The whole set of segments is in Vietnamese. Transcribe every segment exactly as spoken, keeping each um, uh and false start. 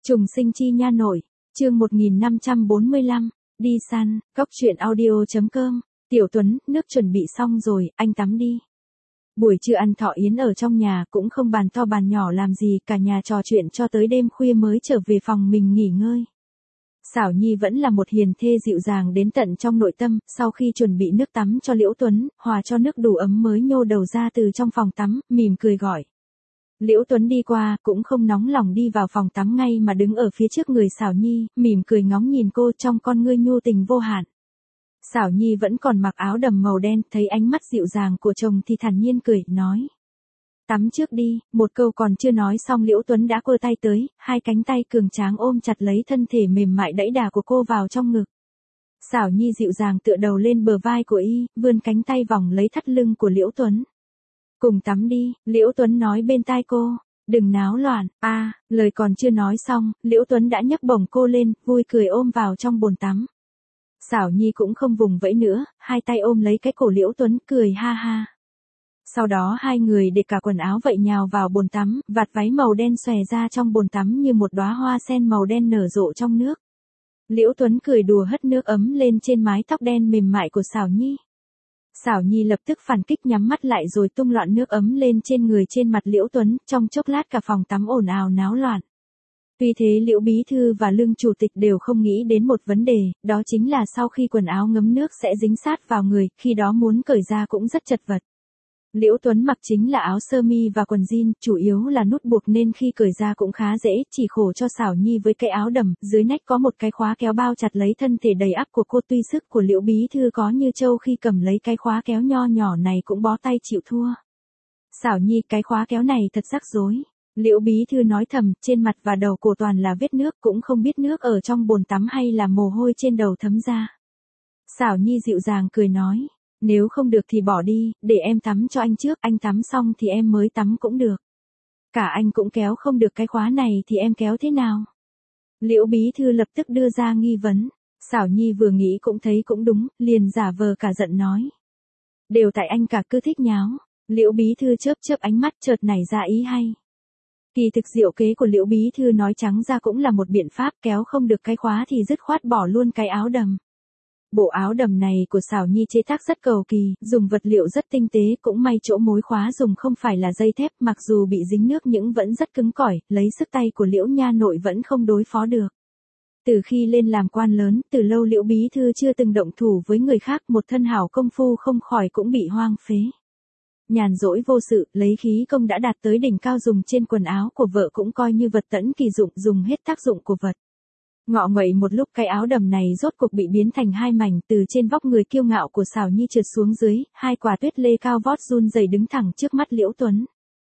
Trùng sinh chi nha nội, chương một nghìn năm trăm bốn mươi lăm, đi săn, góc truyện audio.com, Tiểu Tuấn, nước chuẩn bị xong rồi, anh tắm đi. Buổi trưa ăn thọ yến ở trong nhà cũng không bàn to bàn nhỏ làm gì, cả nhà trò chuyện cho tới đêm khuya mới trở về phòng mình nghỉ ngơi. Xảo Nhi vẫn là một hiền thê dịu dàng đến tận trong nội tâm, sau khi chuẩn bị nước tắm cho Liễu Tuấn, hòa cho nước đủ ấm mới nhô đầu ra từ trong phòng tắm, mỉm cười gọi. Liễu Tuấn đi qua, cũng không nóng lòng đi vào phòng tắm ngay mà đứng ở phía trước người Xảo Nhi, mỉm cười ngóng nhìn cô trong con ngươi nhu tình vô hạn. Xảo Nhi vẫn còn mặc áo đầm màu đen, thấy ánh mắt dịu dàng của chồng thì thản nhiên cười, nói. Tắm trước đi, một câu còn chưa nói xong Liễu Tuấn đã quơ tay tới, hai cánh tay cường tráng ôm chặt lấy thân thể mềm mại đẫy đà của cô vào trong ngực. Xảo Nhi dịu dàng tựa đầu lên bờ vai của y, vươn cánh tay vòng lấy thắt lưng của Liễu Tuấn. Cùng tắm đi, Liễu Tuấn nói bên tai cô, đừng náo loạn, a à, lời còn chưa nói xong, Liễu Tuấn đã nhấc bổng cô lên, vui cười ôm vào trong bồn tắm. Xảo Nhi cũng không vùng vẫy nữa, hai tay ôm lấy cái cổ Liễu Tuấn, cười ha ha. Sau đó hai người để cả quần áo vậy nhào vào bồn tắm, vạt váy màu đen xòe ra trong bồn tắm như một đóa hoa sen màu đen nở rộ trong nước. Liễu Tuấn cười đùa hất nước ấm lên trên mái tóc đen mềm mại của Xảo Nhi. Xảo Nhi lập tức phản kích nhắm mắt lại rồi tung loạn nước ấm lên trên người trên mặt Liễu Tuấn, trong chốc lát cả phòng tắm ồn ào náo loạn. Tuy thế Liễu Bí Thư và Lương Chủ tịch đều không nghĩ đến một vấn đề, đó chính là sau khi quần áo ngấm nước sẽ dính sát vào người, khi đó muốn cởi ra cũng rất chật vật. Liễu Tuấn mặc chính là áo sơ mi và quần jean, chủ yếu là nút buộc nên khi cởi ra cũng khá dễ, chỉ khổ cho Xảo Nhi với cái áo đầm, dưới nách có một cái khóa kéo bao chặt lấy thân thể đầy ắp của cô, tuy sức của Liễu Bí Thư có như trâu khi cầm lấy cái khóa kéo nho nhỏ này cũng bó tay chịu thua. Xảo Nhi, cái khóa kéo này thật rắc rối. Liễu Bí Thư nói thầm, trên mặt và đầu cổ toàn là vết nước, cũng không biết nước ở trong bồn tắm hay là mồ hôi trên đầu thấm ra. Xảo Nhi dịu dàng cười nói. Nếu không được thì bỏ đi, để em tắm cho anh trước, anh tắm xong thì em mới tắm cũng được. Cả anh cũng kéo không được cái khóa này thì em kéo thế nào? Liễu Bí Thư lập tức đưa ra nghi vấn. Xảo Nhi vừa nghĩ cũng thấy cũng đúng, liền giả vờ cả giận nói. Đều tại anh cả, cứ thích nháo. Liễu Bí Thư chớp chớp ánh mắt, chợt nảy ra ý hay. Kỳ thực diệu kế của Liễu Bí Thư nói trắng ra cũng là một biện pháp, kéo không được cái khóa thì dứt khoát bỏ luôn cái áo đầm. Bộ áo đầm này của Xảo Nhi chế tác rất cầu kỳ, dùng vật liệu rất tinh tế, cũng may chỗ mối khóa dùng không phải là dây thép, mặc dù bị dính nước nhưng vẫn rất cứng cỏi, lấy sức tay của Liễu nha nội vẫn không đối phó được. Từ khi lên làm quan lớn, từ lâu Liễu Bí Thư chưa từng động thủ với người khác, một thân hảo công phu không khỏi cũng bị hoang phế. Nhàn rỗi vô sự, lấy khí công đã đạt tới đỉnh cao, dùng trên quần áo của vợ cũng coi như vật tẫn kỳ dụng, dùng hết tác dụng của vật. Ngọ nguậy một lúc cái áo đầm này rốt cuộc bị biến thành hai mảnh, từ trên vóc người kiêu ngạo của Xảo Nhi trượt xuống dưới, hai quả tuyết lê cao vót run rẩy đứng thẳng trước mắt Liễu Tuấn.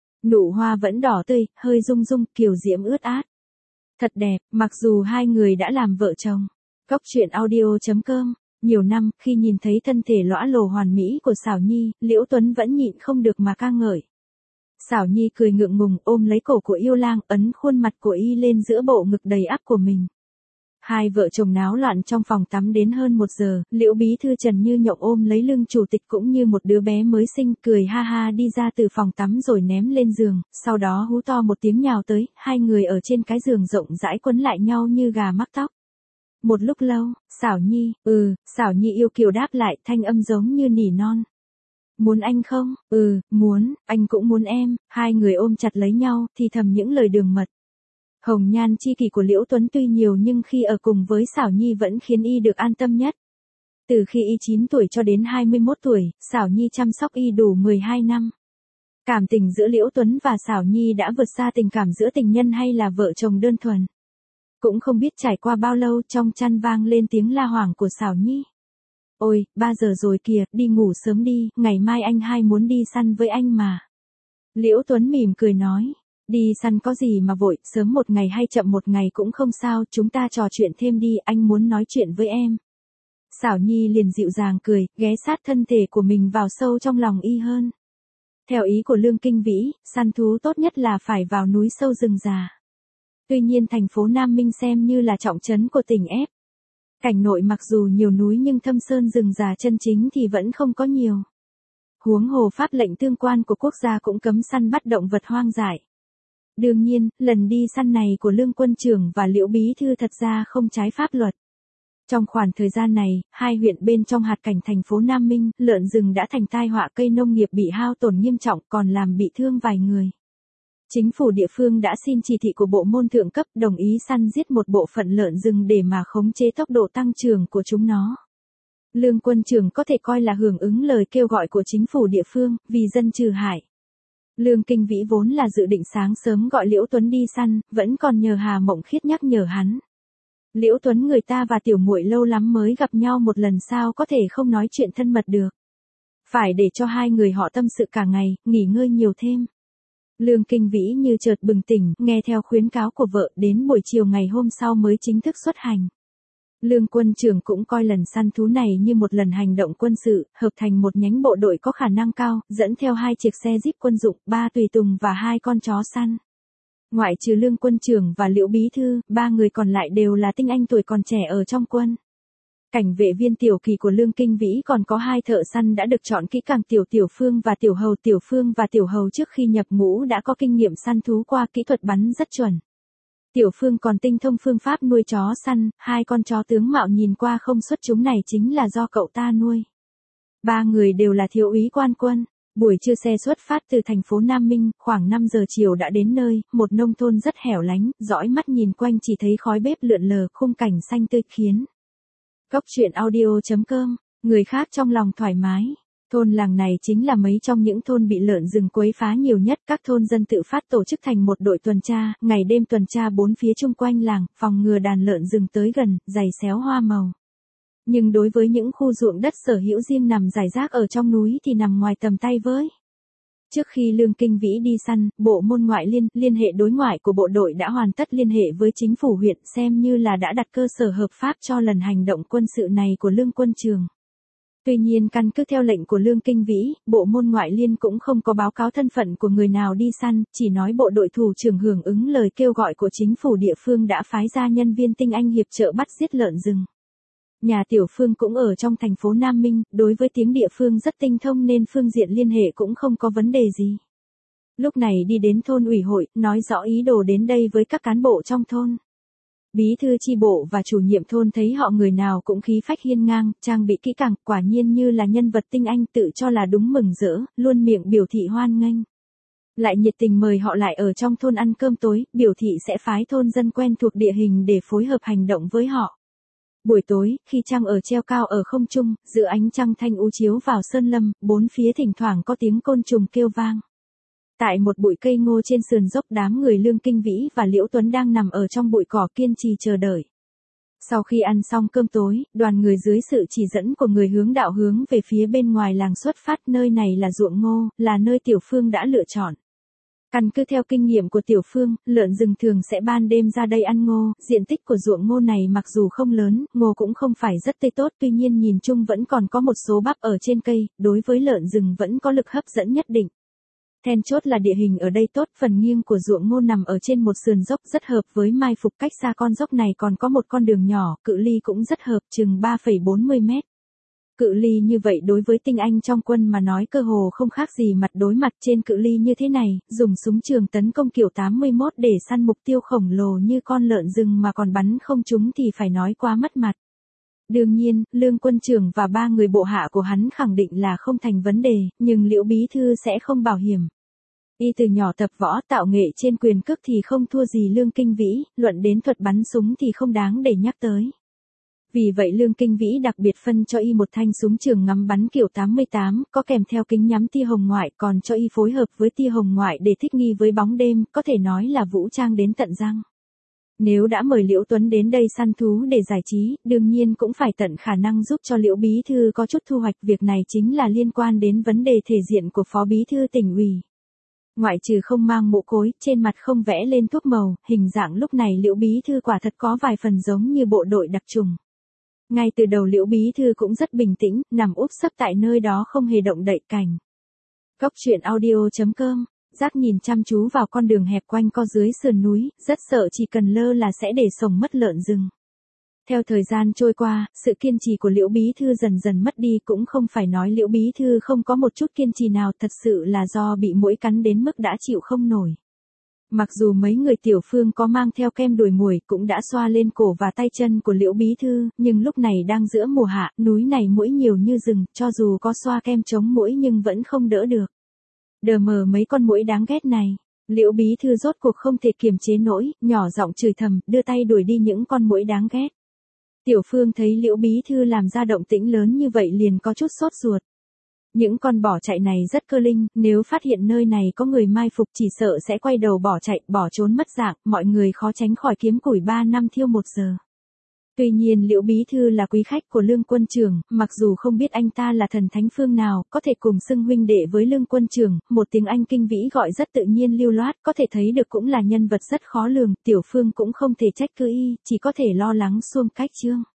Nụ hoa vẫn đỏ tươi, hơi rung rung, kiều diễm ướt át. Thật đẹp, mặc dù hai người đã làm vợ chồng. Góc truyện audio.com, nhiều năm, khi nhìn thấy thân thể lõa lồ hoàn mỹ của Xảo Nhi, Liễu Tuấn vẫn nhịn không được mà ca ngợi. Xảo Nhi cười ngượng ngùng ôm lấy cổ của yêu lang, ấn khuôn mặt của y lên giữa bộ ngực đầy ắp của mình. Hai vợ chồng náo loạn trong phòng tắm đến hơn một giờ, Liễu Bí Thư trần như nhộng ôm lấy Lương Chủ tịch cũng như một đứa bé mới sinh, cười ha ha đi ra từ phòng tắm rồi ném lên giường, sau đó hú to một tiếng nhào tới, hai người ở trên cái giường rộng rãi quấn lại nhau như gà mắc tóc. Một lúc lâu, Xảo Nhi, ừ, Xảo Nhi yêu kiều đáp lại, thanh âm giống như nỉ non. Muốn anh không? Ừ, muốn, anh cũng muốn em, hai người ôm chặt lấy nhau, thì thầm những lời đường mật. Hồng nhan chi kỷ của Liễu Tuấn tuy nhiều nhưng khi ở cùng với Xảo Nhi vẫn khiến y được an tâm nhất. Từ khi y chín tuổi cho đến hai mươi mốt tuổi, Xảo Nhi chăm sóc y đủ mười hai năm. Cảm tình giữa Liễu Tuấn và Xảo Nhi đã vượt xa tình cảm giữa tình nhân hay là vợ chồng đơn thuần. Cũng không biết trải qua bao lâu, trong chăn vang lên tiếng la hoảng của Xảo Nhi. Ôi, ba giờ rồi kìa, đi ngủ sớm đi, ngày mai anh hai muốn đi săn với anh mà. Liễu Tuấn mỉm cười nói. Đi săn có gì mà vội, sớm một ngày hay chậm một ngày cũng không sao, chúng ta trò chuyện thêm đi, anh muốn nói chuyện với em. Xảo Nhi liền dịu dàng cười, ghé sát thân thể của mình vào sâu trong lòng y hơn. Theo ý của Lương Kinh Vĩ, săn thú tốt nhất là phải vào núi sâu rừng già. Tuy nhiên thành phố Nam Minh xem như là trọng trấn của tỉnh ép. Cảnh nội mặc dù nhiều núi nhưng thâm sơn rừng già chân chính thì vẫn không có nhiều. Huống hồ pháp lệnh tương quan của quốc gia cũng cấm săn bắt động vật hoang dại. Đương nhiên, lần đi săn này của Lương Quân Trưởng và Liễu Bí Thư thật ra không trái pháp luật. Trong khoảng thời gian này, hai huyện bên trong hạt cảnh thành phố Nam Minh, lợn rừng đã thành tai họa, cây nông nghiệp bị hao tổn nghiêm trọng, còn làm bị thương vài người. Chính phủ địa phương đã xin chỉ thị của bộ môn thượng cấp đồng ý săn giết một bộ phận lợn rừng để mà khống chế tốc độ tăng trưởng của chúng nó. Lương Quân Trưởng có thể coi là hưởng ứng lời kêu gọi của chính phủ địa phương, vì dân trừ hại. Lương Kinh Vĩ vốn là dự định sáng sớm gọi Liễu Tuấn đi săn, vẫn còn nhờ Hà Mộng Khiết nhắc nhở hắn. Liễu Tuấn người ta và tiểu muội lâu lắm mới gặp nhau một lần, sao có thể không nói chuyện thân mật được. Phải để cho hai người họ tâm sự cả ngày, nghỉ ngơi nhiều thêm. Lương Kinh Vĩ như chợt bừng tỉnh, nghe theo khuyến cáo của vợ, đến buổi chiều ngày hôm sau mới chính thức xuất hành. Lương Quân Trưởng cũng coi lần săn thú này như một lần hành động quân sự, hợp thành một nhánh bộ đội có khả năng cao, dẫn theo hai chiếc xe jeep quân dụng, ba tùy tùng và hai con chó săn. Ngoại trừ Lương Quân Trưởng và Liễu Bí Thư, ba người còn lại đều là tinh anh tuổi còn trẻ ở trong quân. Cảnh vệ viên tiểu kỳ của Lương Kinh Vĩ còn có hai thợ săn đã được chọn kỹ càng, Tiểu Tiểu Phương và Tiểu Hầu. Tiểu Phương và Tiểu Hầu trước khi nhập ngũ đã có kinh nghiệm săn thú qua, kỹ thuật bắn rất chuẩn. Tiểu Phương còn tinh thông phương pháp nuôi chó săn, hai con chó tướng mạo nhìn qua không xuất chúng này chính là do cậu ta nuôi. Ba người đều là thiếu úy quan quân. Buổi trưa xe xuất phát từ thành phố Nam Minh, khoảng năm giờ chiều đã đến nơi, một nông thôn rất hẻo lánh, dõi mắt nhìn quanh chỉ thấy khói bếp lượn lờ, khung cảnh xanh tươi khiến. Góc truyện audio chấm com, người khác trong lòng thoải mái. Thôn làng này chính là mấy trong những thôn bị lợn rừng quấy phá nhiều nhất, các thôn dân tự phát tổ chức thành một đội tuần tra, ngày đêm tuần tra bốn phía chung quanh làng, phòng ngừa đàn lợn rừng tới gần, giày xéo hoa màu. Nhưng đối với những khu ruộng đất sở hữu riêng nằm rải rác ở trong núi thì nằm ngoài tầm tay với. Trước khi Lương Kinh Vĩ đi săn, bộ môn ngoại liên, liên hệ đối ngoại của bộ đội đã hoàn tất liên hệ với chính phủ huyện, xem như là đã đặt cơ sở hợp pháp cho lần hành động quân sự này của Lương Quân Trưởng. Tuy nhiên căn cứ theo lệnh của Lương Kinh Vĩ, bộ môn ngoại liên cũng không có báo cáo thân phận của người nào đi săn, chỉ nói bộ đội thủ trưởng hưởng ứng lời kêu gọi của chính phủ địa phương đã phái ra nhân viên tinh anh hiệp trợ bắt giết lợn rừng. Nhà Tiểu Phương cũng ở trong thành phố Nam Minh, đối với tiếng địa phương rất tinh thông nên phương diện liên hệ cũng không có vấn đề gì. Lúc này đi đến thôn ủy hội, nói rõ ý đồ đến đây với các cán bộ trong thôn. Bí thư chi bộ và chủ nhiệm thôn thấy họ người nào cũng khí phách hiên ngang, trang bị kỹ càng, quả nhiên như là nhân vật tinh anh, tự cho là đúng mừng rỡ, luôn miệng biểu thị hoan nghênh. Lại nhiệt tình mời họ lại ở trong thôn ăn cơm tối, biểu thị sẽ phái thôn dân quen thuộc địa hình để phối hợp hành động với họ. Buổi tối, khi trăng ở treo cao ở không trung, giữa ánh trăng thanh u chiếu vào sơn lâm, bốn phía thỉnh thoảng có tiếng côn trùng kêu vang. Tại một bụi cây ngô trên sườn dốc, đám người Lương Kinh Vĩ và Liễu Tuấn đang nằm ở trong bụi cỏ kiên trì chờ đợi. Sau khi ăn xong cơm tối, đoàn người dưới sự chỉ dẫn của người hướng đạo hướng về phía bên ngoài làng xuất phát, nơi này là ruộng ngô, là nơi Tiểu Phương đã lựa chọn. Căn cứ theo kinh nghiệm của Tiểu Phương, lợn rừng thường sẽ ban đêm ra đây ăn ngô, diện tích của ruộng ngô này mặc dù không lớn, ngô cũng không phải rất tươi tốt, tuy nhiên nhìn chung vẫn còn có một số bắp ở trên cây, đối với lợn rừng vẫn có lực hấp dẫn nhất định. Then chốt là địa hình ở đây tốt, phần nghiêng của ruộng ngô nằm ở trên một sườn dốc rất hợp với mai phục, cách xa con dốc này còn có một con đường nhỏ, cự ly cũng rất hợp, chừng ba phẩy bốn mươi mét. Cự ly như vậy đối với tinh anh trong quân mà nói cơ hồ không khác gì mặt đối mặt. Trên cự ly như thế này, dùng súng trường tấn công kiểu tám mươi mốt để săn mục tiêu khổng lồ như con lợn rừng mà còn bắn không trúng thì phải nói quá mất mặt. Đương nhiên, Lương Quân Trưởng và ba người bộ hạ của hắn khẳng định là không thành vấn đề, nhưng Liễu Bí Thư sẽ không bảo hiểm. Y từ nhỏ tập võ, tạo nghệ trên quyền cước thì không thua gì Lương Kinh Vĩ, luận đến thuật bắn súng thì không đáng để nhắc tới. Vì vậy Lương Kinh Vĩ đặc biệt phân cho y một thanh súng trường ngắm bắn kiểu tám mươi tám, có kèm theo kính nhắm tia hồng ngoại, còn cho y phối hợp với tia hồng ngoại để thích nghi với bóng đêm, có thể nói là vũ trang đến tận răng. Nếu đã mời Liễu Tuấn đến đây săn thú để giải trí, đương nhiên cũng phải tận khả năng giúp cho Liễu Bí Thư có chút thu hoạch, việc này chính là liên quan đến vấn đề thể diện của Phó Bí Thư tỉnh ủy. Ngoại trừ không mang mũ cối, trên mặt không vẽ lên thuốc màu, hình dạng lúc này Liễu Bí Thư quả thật có vài phần giống như bộ đội đặc trùng. Ngay từ đầu Liễu Bí Thư cũng rất bình tĩnh, nằm úp sấp tại nơi đó không hề động đậy cảnh. Góc truyện audio chấm com, Giác nhìn chăm chú vào con đường hẹp quanh co dưới sườn núi, rất sợ chỉ cần lơ là sẽ để sổng mất lợn rừng. Theo thời gian trôi qua, sự kiên trì của Liễu Bí Thư dần dần mất đi, cũng không phải nói Liễu Bí Thư không có một chút kiên trì nào, thật sự là do bị muỗi cắn đến mức đã chịu không nổi. Mặc dù mấy người Tiểu Phương có mang theo kem đuổi muỗi cũng đã xoa lên cổ và tay chân của Liễu Bí Thư, nhưng lúc này đang giữa mùa hạ, núi này muỗi nhiều như rừng, cho dù có xoa kem chống muỗi nhưng vẫn không đỡ được. Đờ mờ mấy con muỗi đáng ghét này. Liễu Bí Thư rốt cuộc không thể kiềm chế nổi, nhỏ giọng chửi thầm, đưa tay đuổi đi những con muỗi đáng ghét. Tiểu Phương thấy Liễu Bí Thư làm ra động tĩnh lớn như vậy liền có chút sốt ruột. Những con bỏ chạy này rất cơ linh, nếu phát hiện nơi này có người mai phục chỉ sợ sẽ quay đầu bỏ chạy, bỏ trốn mất dạng, mọi người khó tránh khỏi kiếm củi ba năm thiêu một giờ. Tuy nhiên Liễu Bí Thư là quý khách của Lương Quân Trưởng, mặc dù không biết anh ta là thần thánh phương nào, có thể cùng xưng huynh đệ với Lương Quân Trưởng, một tiếng Anh kinh vĩ gọi rất tự nhiên lưu loát, có thể thấy được cũng là nhân vật rất khó lường, Tiểu Phương cũng không thể trách cứ y, chỉ có thể lo lắng xuông cách trương.